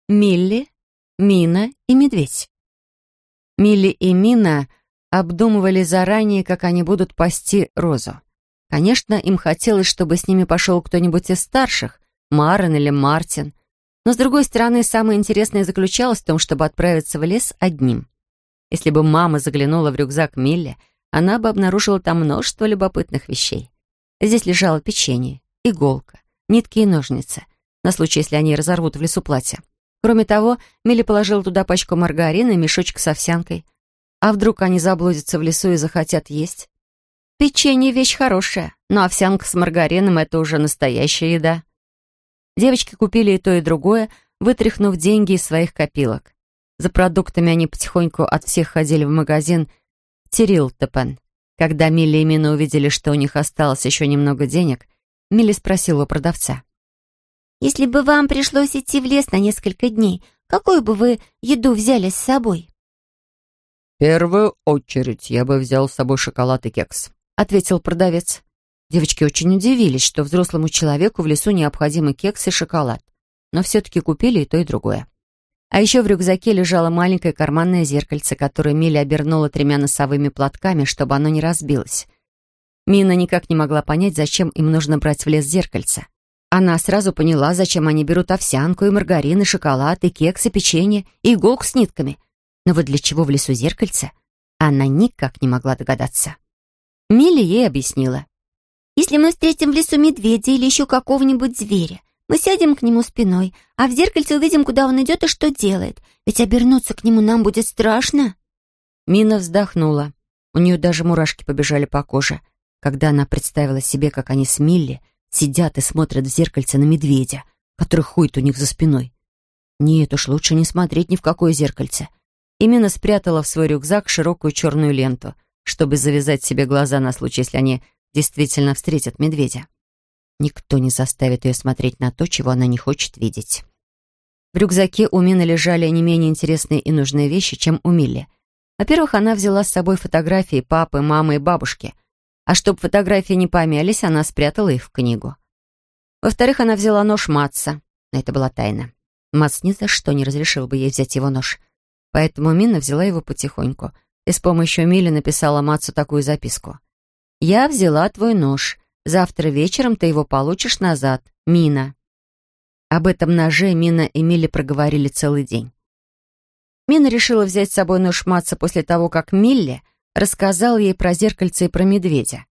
Милли, Мина и медведь. Милли и Мина обдумывали заранее, как они будут пасти Розу. Конечно, им хотелось, чтобы с ними пошел кто-нибудь из старших, Марен или Мартин. Но, с другой стороны, самое интересное заключалось в том, чтобы отправиться в лес одним. Если бы мама заглянула в рюкзак Милли, она бы обнаружила там множество любопытных вещей. Здесь лежало печенье, иголка, нитки и ножницы, на случай, если они разорвут в лесу платье. Кроме того, Милли положила туда пачку маргарина и мешочек с овсянкой. А вдруг они заблудятся в лесу и захотят есть? Печенье — вещь хорошая, но овсянка с маргарином — это уже настоящая еда. Девочки купили и то, и другое, вытряхнув деньги из своих копилок. За продуктами они потихоньку от всех ходили в магазин Тирилтопен. Когда Милли и Мина увидели, что у них осталось еще немного денег, Милли спросила у продавца: «Если бы вам пришлось идти в лес на несколько дней, какую бы вы еду взяли с собой?» «В первую очередь я бы взял с собой шоколад и кекс», — ответил продавец. Девочки очень удивились, что взрослому человеку в лесу необходимы кекс и шоколад, но все-таки купили и то, и другое. А еще в рюкзаке лежало маленькое карманное зеркальце, которое Милли обернула 3 носовыми платками, чтобы оно не разбилось. Мина никак не могла понять, зачем им нужно брать в лес зеркальце. Она сразу поняла, зачем они берут овсянку, и маргарин, и шоколад, и кекс, и печенье, и иголку с нитками. Но вот для чего в лесу зеркальце, она никак не могла догадаться. Милли ей объяснила. «Если мы встретим в лесу медведя или еще какого-нибудь зверя, мы сядем к нему спиной, а в зеркальце увидим, куда он идет и что делает. Ведь обернуться к нему нам будет страшно». Мина вздохнула. У нее даже мурашки побежали по коже, когда она представила себе, как они с Милли сидят и смотрят в зеркальце на медведя, который ходит у них за спиной. Нет уж, лучше не смотреть ни в какое зеркальце. И Мина спрятала в свой рюкзак широкую черную ленту, чтобы завязать себе глаза на случай, если они действительно встретят медведя. Никто не заставит ее смотреть на то, чего она не хочет видеть. В рюкзаке у Мины лежали не менее интересные и нужные вещи, чем у Милли. Во-первых, она взяла с собой фотографии папы, мамы и бабушки, а чтобы фотографии не помялись, она спрятала их в книгу. Во-вторых, она взяла нож Матса, но это была тайна. Матс ни за что не разрешил бы ей взять его нож, поэтому Мина взяла его потихоньку и с помощью Милли написала Матсу такую записку: «Я взяла твой нож. Завтра вечером ты его получишь назад. Мина». Об этом ноже Мина и Милли проговорили целый день. Мина решила взять с собой нож Матса после того, как Милли рассказал ей про зеркальце и про медведя.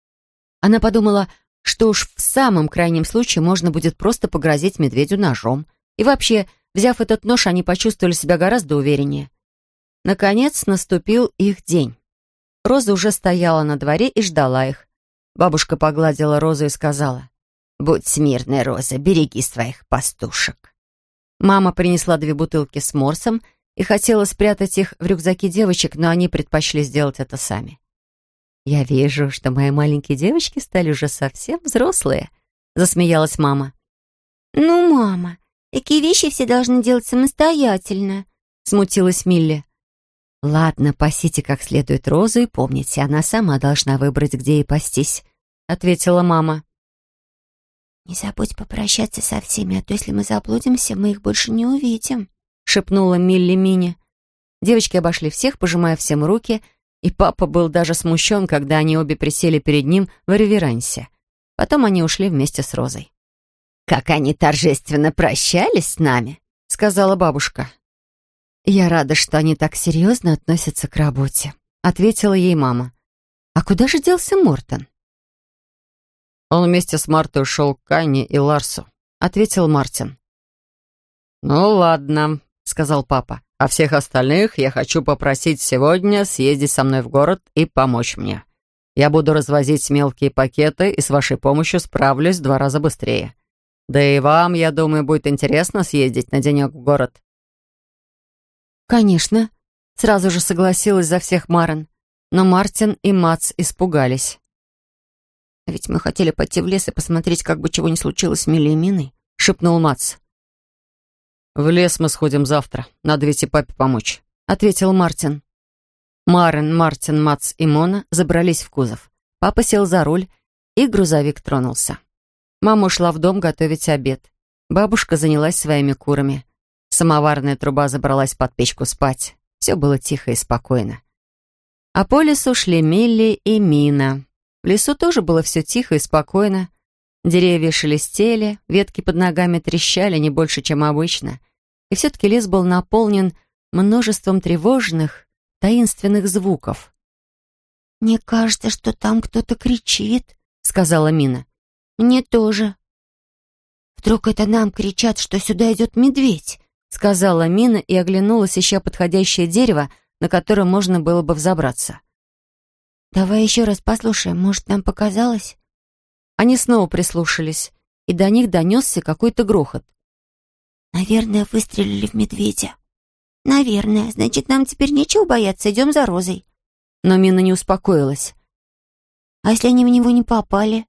Она подумала, что уж в самом крайнем случае можно будет просто погрозить медведю ножом. И вообще, взяв этот нож, они почувствовали себя гораздо увереннее. Наконец наступил их день. Роза уже стояла на дворе и ждала их. Бабушка погладила Розу и сказала: «Будь смирной, Роза, береги своих пастушек». Мама принесла 2 бутылки с морсом и хотела спрятать их в рюкзаке девочек, но они предпочли сделать это сами. «Я вижу, что мои маленькие девочки стали уже совсем взрослые», — засмеялась мама. «Ну, мама, такие вещи все должны делать самостоятельно», — смутилась Милли. «Ладно, пасите как следует Розу и помните, она сама должна выбрать, где ей пастись», — ответила мама. «Не забудь попрощаться со всеми, а то если мы заблудимся, мы их больше не увидим», — шепнула Милли Мине. Девочки обошли всех, пожимая всем руки, и папа был даже смущен, когда они обе присели перед ним в реверансе. Потом они ушли вместе с Розой. «Как они торжественно прощались с нами», — сказала бабушка. «Я рада, что они так серьезно относятся к работе», — ответила ей мама. «А куда же делся Мортон?» «Он вместе с Мартой ушел к Анне и Ларсу», — ответил Мартин. «Ну ладно», — сказал папа. «А всех остальных я хочу попросить сегодня съездить со мной в город и помочь мне. Я буду развозить мелкие пакеты и с вашей помощью справлюсь в 2 раза быстрее. Да и вам, я думаю, будет интересно съездить на денек в город». «Конечно», — сразу же согласилась за всех Марен. Но Мартин и Мац испугались. «А ведь мы хотели пойти в лес и посмотреть, как бы чего ни случилось с Милли и Миной», — шепнул Мац. «В лес мы сходим завтра. Надо ведь и папе помочь», — ответил Мартин. Марен, Мартин, Мац и Мона забрались в кузов. Папа сел за руль, и грузовик тронулся. Мама ушла в дом готовить обед. Бабушка занялась своими курами. Самоварная труба забралась под печку спать. Все было тихо и спокойно. А по лесу шли Милли и Мина. В лесу тоже было все тихо и спокойно. Деревья шелестели, ветки под ногами трещали не больше, чем обычно. И все-таки лес был наполнен множеством тревожных, таинственных звуков. «Мне кажется, что там кто-то кричит», — сказала Мина. «Мне тоже». «Вдруг это нам кричат, что сюда идет медведь?» — сказала Мина и оглянулась, ища подходящее дерево, на которое можно было бы взобраться. «Давай еще раз послушаем, может, нам показалось?» Они снова прислушались, и до них донесся какой-то грохот. «Наверное, выстрелили в медведя». «Наверное, значит, нам теперь нечего бояться, идем за Розой». Но Мина не успокоилась. «А если они в него не попали?»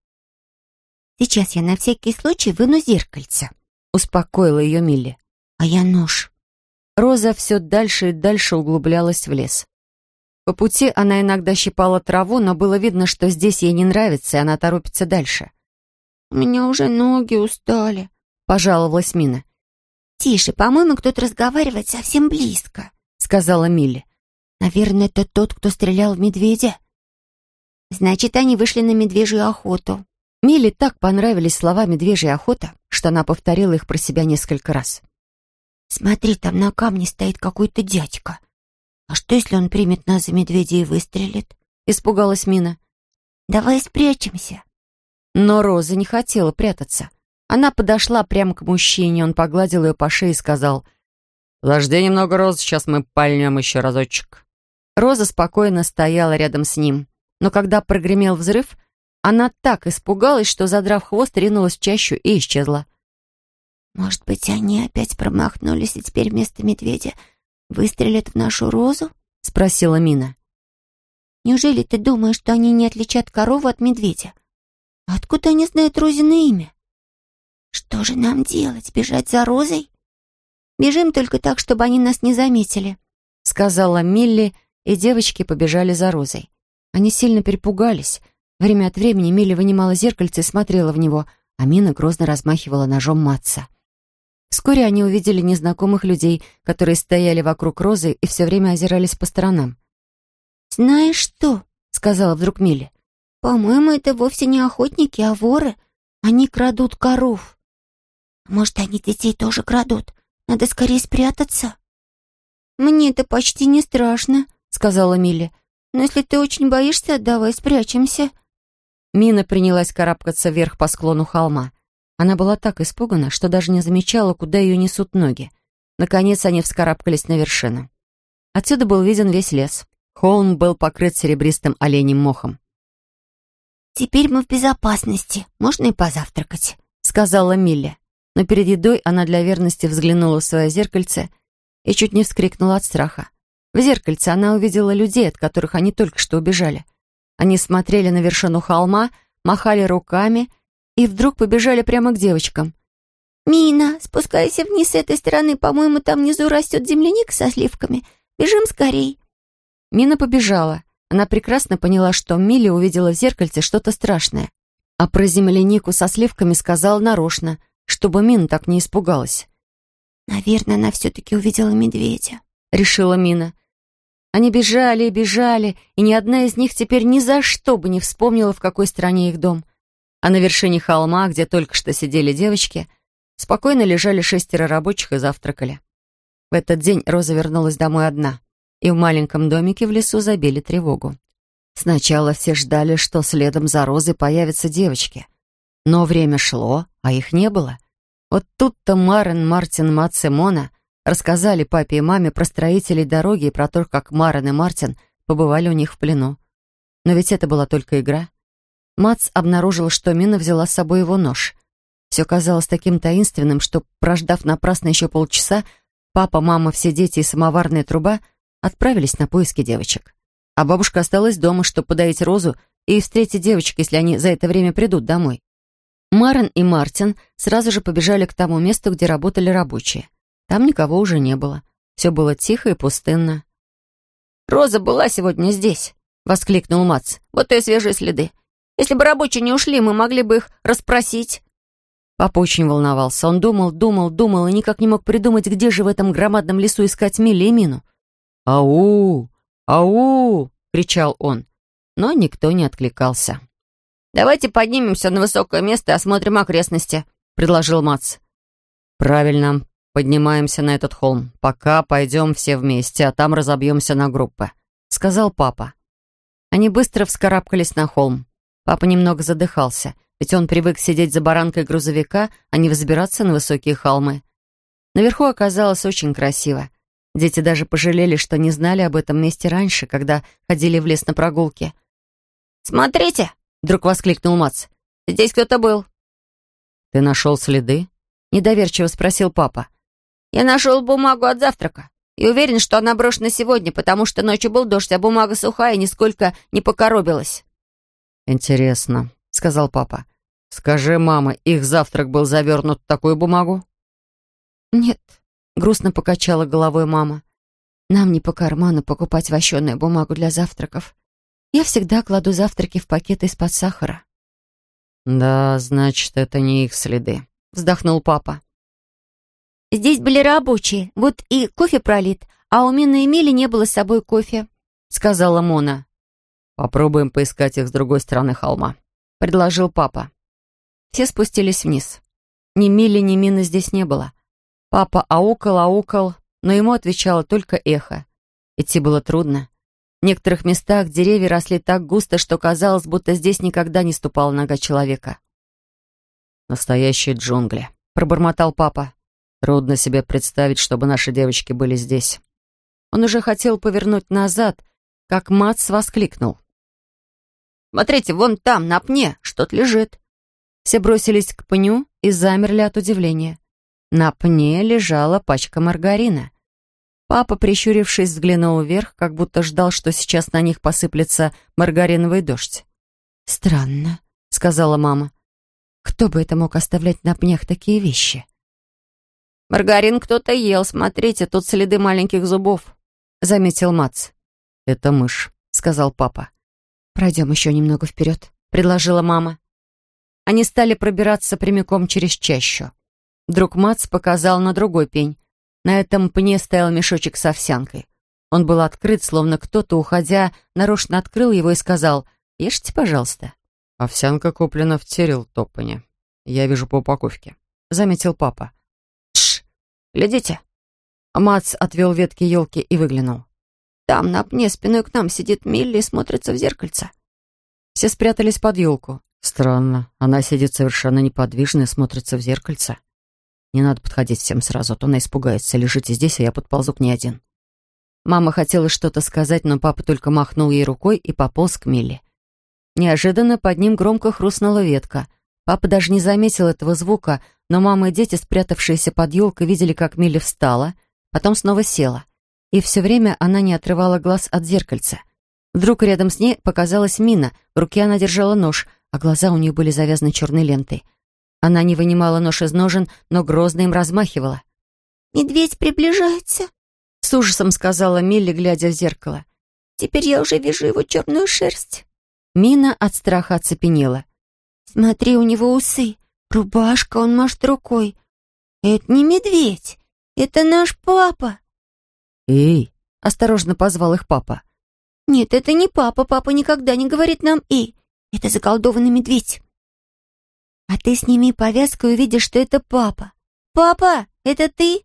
«Сейчас я на всякий случай выну зеркальце», — успокоила ее Милли. «А я нож». Роза все дальше и дальше углублялась в лес. По пути она иногда щипала траву, но было видно, что здесь ей не нравится, и она торопится дальше. «У меня уже ноги устали», — пожаловалась Мина. «Тише, по-моему, кто-то разговаривает совсем близко», — сказала Милли. «Наверное, это тот, кто стрелял в медведя». «Значит, они вышли на медвежью охоту». Милли так понравились слова «медвежья охота», что она повторила их про себя несколько раз. «Смотри, там на камне стоит какой-то дядька. А что, если он примет нас за медведя и выстрелит?» — испугалась Мина. «Давай спрячемся». Но Роза не хотела прятаться. Она подошла прямо к мужчине, он погладил ее по шее и сказал: «Подожди немного, Роза, сейчас мы пальнем еще разочек». Роза спокойно стояла рядом с ним, но когда прогремел взрыв, она так испугалась, что, задрав хвост, ринулась в чащу и исчезла. «Может быть, они опять промахнулись, и теперь вместо медведя выстрелят в нашу Розу?» — спросила Мина. «Неужели ты думаешь, что они не отличат корову от медведя? А откуда они знают Розино имя? Что же нам делать, бежать за Розой?» «Бежим только так, чтобы они нас не заметили», — сказала Милли, и девочки побежали за Розой. Они сильно перепугались. Время от времени Милли вынимала зеркальце и смотрела в него, а Мина грозно размахивала ножом Матса. Вскоре они увидели незнакомых людей, которые стояли вокруг Розы и все время озирались по сторонам. «Знаешь что?» — сказала вдруг Милли. «По-моему, это вовсе не охотники, а воры. Они крадут коров. Может, они детей тоже крадут? Надо скорее спрятаться». «Мне это почти не страшно», — сказала Милли. «Но если ты очень боишься, давай спрячемся». Мина принялась карабкаться вверх по склону холма. Она была так испугана, что даже не замечала, куда ее несут ноги. Наконец они вскарабкались на вершину. Отсюда был виден весь лес. Холм был покрыт серебристым оленьим мохом. «Теперь мы в безопасности. Можно и позавтракать», — сказала Милли. Но перед едой она для верности взглянула в свое зеркальце и чуть не вскрикнула от страха. В зеркальце она увидела людей, от которых они только что убежали. Они смотрели на вершину холма, махали руками и вдруг побежали прямо к девочкам. «Мина, спускайся вниз с этой стороны. По-моему, там внизу растет земляника со сливками. Бежим скорей». Мина побежала. Она прекрасно поняла, что Милли увидела в зеркальце что-то страшное. А про землянику со сливками сказала нарочно, чтобы Мина так не испугалась. «Наверное, она все-таки увидела медведя», — решила Мина. Они бежали и бежали, и ни одна из них теперь ни за что бы не вспомнила, в какой стране их дом. А на вершине холма, где только что сидели девочки, спокойно лежали 6 рабочих и завтракали. В этот день Роза вернулась домой одна, и в маленьком домике в лесу забили тревогу. Сначала все ждали, что следом за Розой появятся девочки. Но время шло, а их не было. Вот тут-то Марен, Мартин, Матс и Мона рассказали папе и маме про строителей дороги и про то, как Марен и Мартин побывали у них в плену. Но ведь это была только игра. Матс обнаружил, что Мина взяла с собой его нож. Все казалось таким таинственным, что, прождав напрасно еще полчаса, папа, мама, все дети и самоварная труба отправились на поиски девочек. А бабушка осталась дома, чтобы подоить Розу и встретить девочек, если они за это время придут домой. Марен и Мартин сразу же побежали к тому месту, где работали рабочие. Там никого уже не было. Все было тихо и пустынно. «Роза была сегодня здесь», — воскликнул Матс. «Вот и свежие следы. Если бы рабочие не ушли, мы могли бы их расспросить». Папа очень волновался. Он думал и никак не мог придумать, где же в этом громадном лесу искать Милли и Мину. «Ау! Ау!» — кричал он. Но никто не откликался. «Давайте поднимемся на высокое место и осмотрим окрестности», — предложил Мац. «Правильно. Поднимаемся на этот холм. Пока пойдем все вместе, а там разобьемся на группы», — сказал папа. Они быстро вскарабкались на холм. Папа немного задыхался, ведь он привык сидеть за баранкой грузовика, а не взбираться на высокие холмы. Наверху оказалось очень красиво. Дети даже пожалели, что не знали об этом месте раньше, когда ходили в лес на прогулки. «Смотрите!» — вдруг воскликнул Мац. «Здесь кто-то был». «Ты нашел следы?» — недоверчиво спросил папа. «Я нашел бумагу от завтрака и уверен, что она брошена сегодня, потому что ночью был дождь, а бумага сухая и нисколько не покоробилась». «Интересно», — сказал папа. «Скажи, мама, их завтрак был завернут в такую бумагу?» «Нет», — грустно покачала головой мама. «Нам не по карману покупать вощеную бумагу для завтраков. Я всегда кладу завтраки в пакеты из-под сахара». «Да, значит, это не их следы», — вздохнул папа. «Здесь были рабочие, вот и кофе пролит, а у Мины и Мили не было с собой кофе», — сказала Мона. «Попробуем поискать их с другой стороны холма», — предложил папа. Все спустились вниз. Ни Мили, ни Мины здесь не было. Папа аукал, но ему отвечало только эхо. Идти было трудно. В некоторых местах деревья росли так густо, что казалось, будто здесь никогда не ступала нога человека. «Настоящие джунгли», — пробормотал папа. «Трудно себе представить, чтобы наши девочки были здесь». Он уже хотел повернуть назад, как Мац воскликнул. «Смотрите, вон там, на пне, что-то лежит». Все бросились к пню и замерли от удивления. На пне лежала пачка маргарина. Папа, прищурившись, взглянул вверх, как будто ждал, что сейчас на них посыплется маргариновый дождь. «Странно», — сказала мама. «Кто бы это мог оставлять на пнях такие вещи?» «Маргарин кто-то ел, смотрите, тут следы маленьких зубов», — заметил Мац. «Это мышь», — сказал папа. «Пройдем еще немного вперед», — предложила мама. Они стали пробираться прямиком через чащу. Вдруг Мац показал на другой пень. На этом пне стоял мешочек с овсянкой. Он был открыт, словно кто-то, уходя, нарочно открыл его и сказал: «Ешьте, пожалуйста». «Овсянка куплена в Террилтоппене. Я вижу по упаковке», — заметил папа. «Тш! Глядите!» Мац отвел ветки елки и выглянул. «Там на пне спиной к нам сидит Милли и смотрится в зеркальце». Все спрятались под елку. «Странно, она сидит совершенно неподвижно и смотрится в зеркальце. Не надо подходить всем сразу, а то она испугается. Лежите здесь, а я подползу к ней один». Мама хотела что-то сказать, но папа только махнул ей рукой и пополз к Милли. Неожиданно под ним громко хрустнула ветка. Папа даже не заметил этого звука, но мама и дети, спрятавшиеся под елкой, видели, как Милли встала, потом снова села. И все время она не отрывала глаз от зеркальца. Вдруг рядом с ней показалась Мина. В руке она держала нож, а глаза у нее были завязаны черной лентой. Она не вынимала нож из ножен, но грозно им размахивала. «Медведь приближается», — с ужасом сказала Милли, глядя в зеркало. «Теперь я уже вижу его черную шерсть». Мина от страха оцепенела. «Смотри, у него усы, рубашка, он машет рукой. Это не медведь, это наш папа». «Эй!» — осторожно позвал их папа. «Нет, это не папа, папа никогда не говорит нам «эй». Это заколдованный медведь». «А ты сними повязку и увидишь, что это папа». «Папа, это ты?»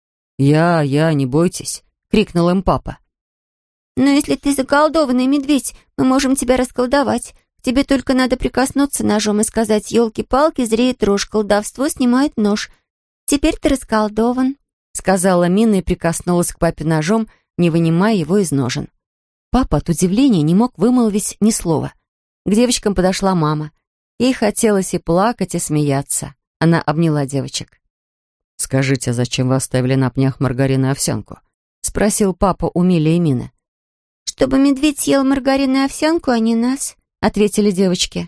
Я, не бойтесь», — крикнул им папа. «Но если ты заколдованный медведь, мы можем тебя расколдовать. Тебе только надо прикоснуться ножом и сказать: «Елки-палки, зреет рожь, колдовство снимает нож». Теперь ты расколдован», — сказала Мина и прикоснулась к папе ножом, не вынимая его из ножен. Папа от удивления не мог вымолвить ни слова. К девочкам подошла мама. Ей хотелось и плакать, и смеяться. Она обняла девочек. «Скажите, зачем вы оставили на пнях маргарин и овсянку?» — спросил папа у Милли и Мины. «Чтобы медведь съел маргарин и овсянку, а не нас», — ответили девочки.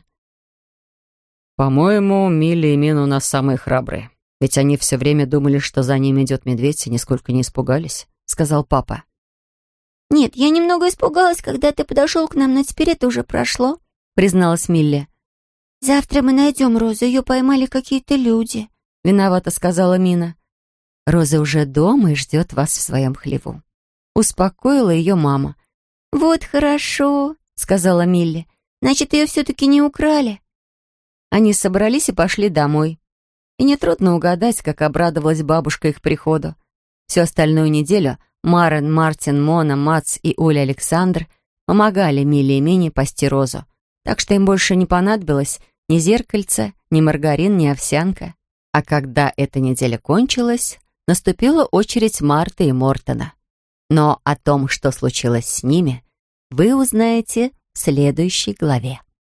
«По-моему, Милли и Мина у нас самые храбрые. Ведь они все время думали, что за ними идет медведь, и нисколько не испугались», — сказал папа. «Нет, я немного испугалась, когда ты подошел к нам, но теперь это уже прошло», — призналась Милли. «Завтра мы найдем Розу, ее поймали какие-то люди», — виновато сказала Мина. «Роза уже дома и ждет вас в своем хлеву», — успокоила ее мама. «Вот хорошо», — сказала Милли. «Значит, ее все-таки не украли». Они собрались и пошли домой. И нетрудно угадать, как обрадовалась бабушка их приходу. Всю остальную неделю Марен, Мартин, Мона, Мац и Оля Александр помогали Миле и Мине пасти Розу, так что им больше не понадобилось ни зеркальца, ни маргарин, ни овсянка. А когда эта неделя кончилась, наступила очередь Марты и Мортона. Но о том, что случилось с ними, вы узнаете в следующей главе.